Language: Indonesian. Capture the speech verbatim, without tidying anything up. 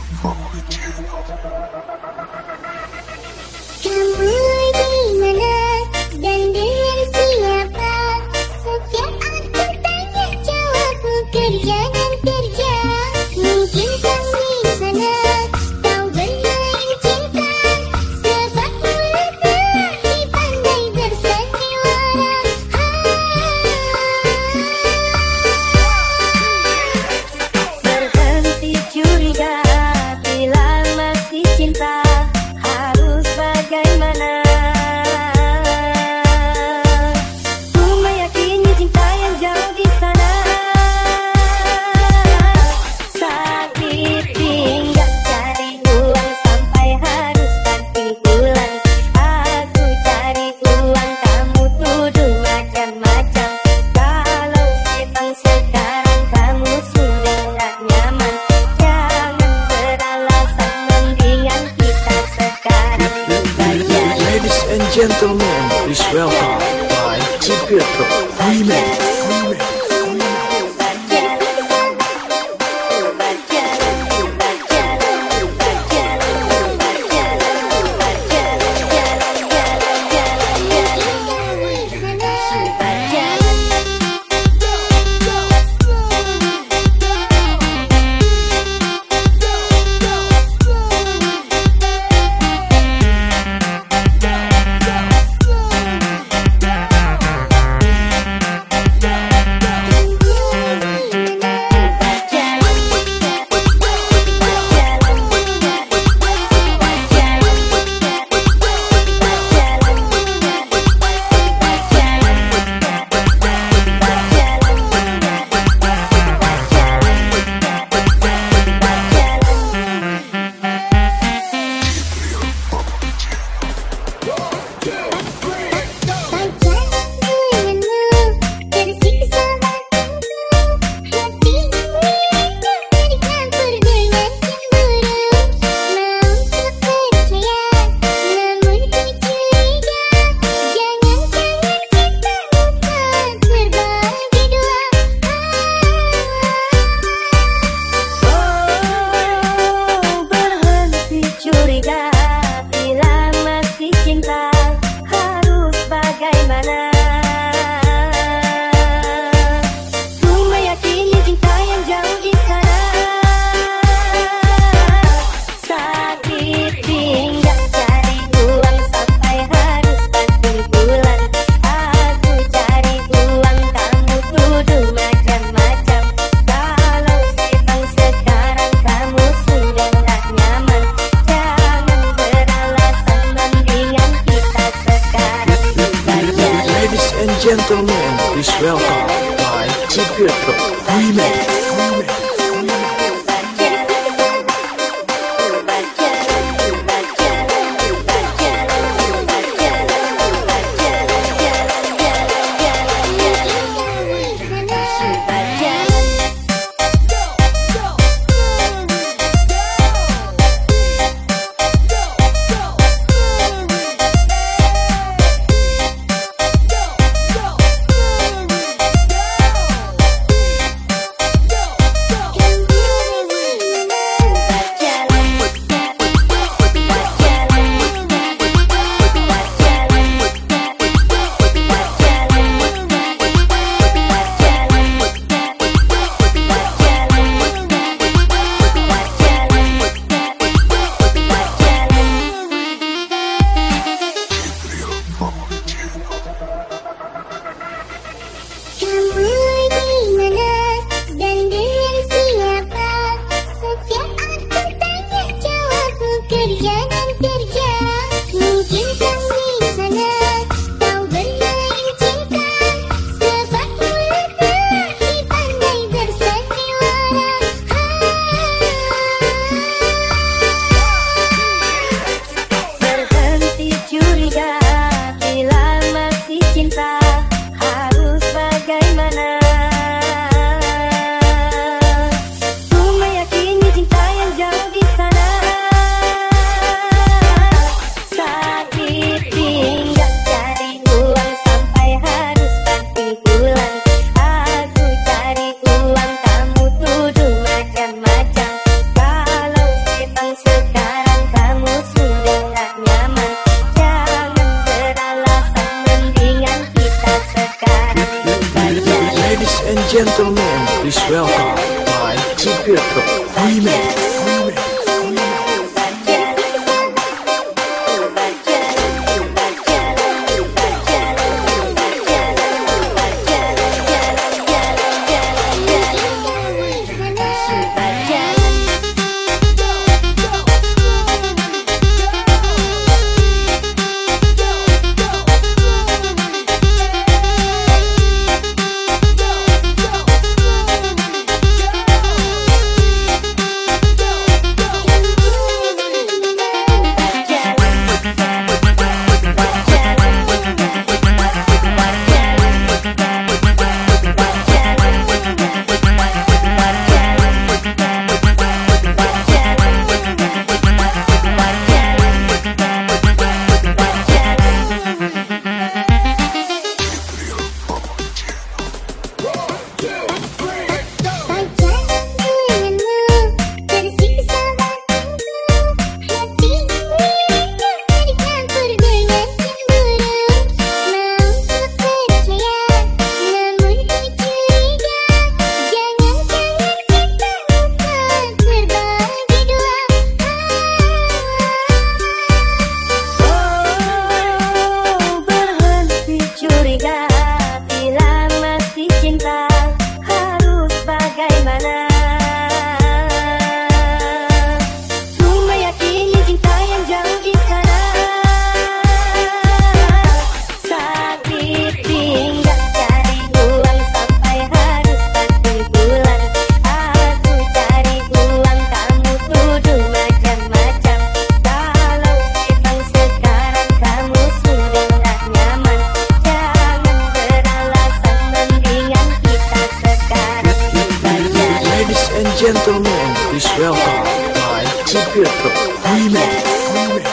Kamu di mana dan dengan siapa? Setiap aku tanya jawabmu kerja dan kerja. Mungkin kamu di sana kau bermain cinta, sebab mulut lelaki pandai bersandiwara. Berhenti curiga bila masih cinta. Harus bagaimana? Ku meyakini cinta yang jauh di sana. Saat ditinggal cari uang sampai harus ganti bulan. Aku cari uang, kamu tuduh macam-macam. Kalau memang sekarang kamu sudah tak nyaman, jangan beralasan, mendingan kita sekarang buka jalan. Ladies and gentlemen, please welcome by Cipirto Remix. Gentlemen, please welcome by Cipirto Remix. gentlemen, please welcome by Cipirto Remix. Gentlemen, please welcome by Cipirto Remix.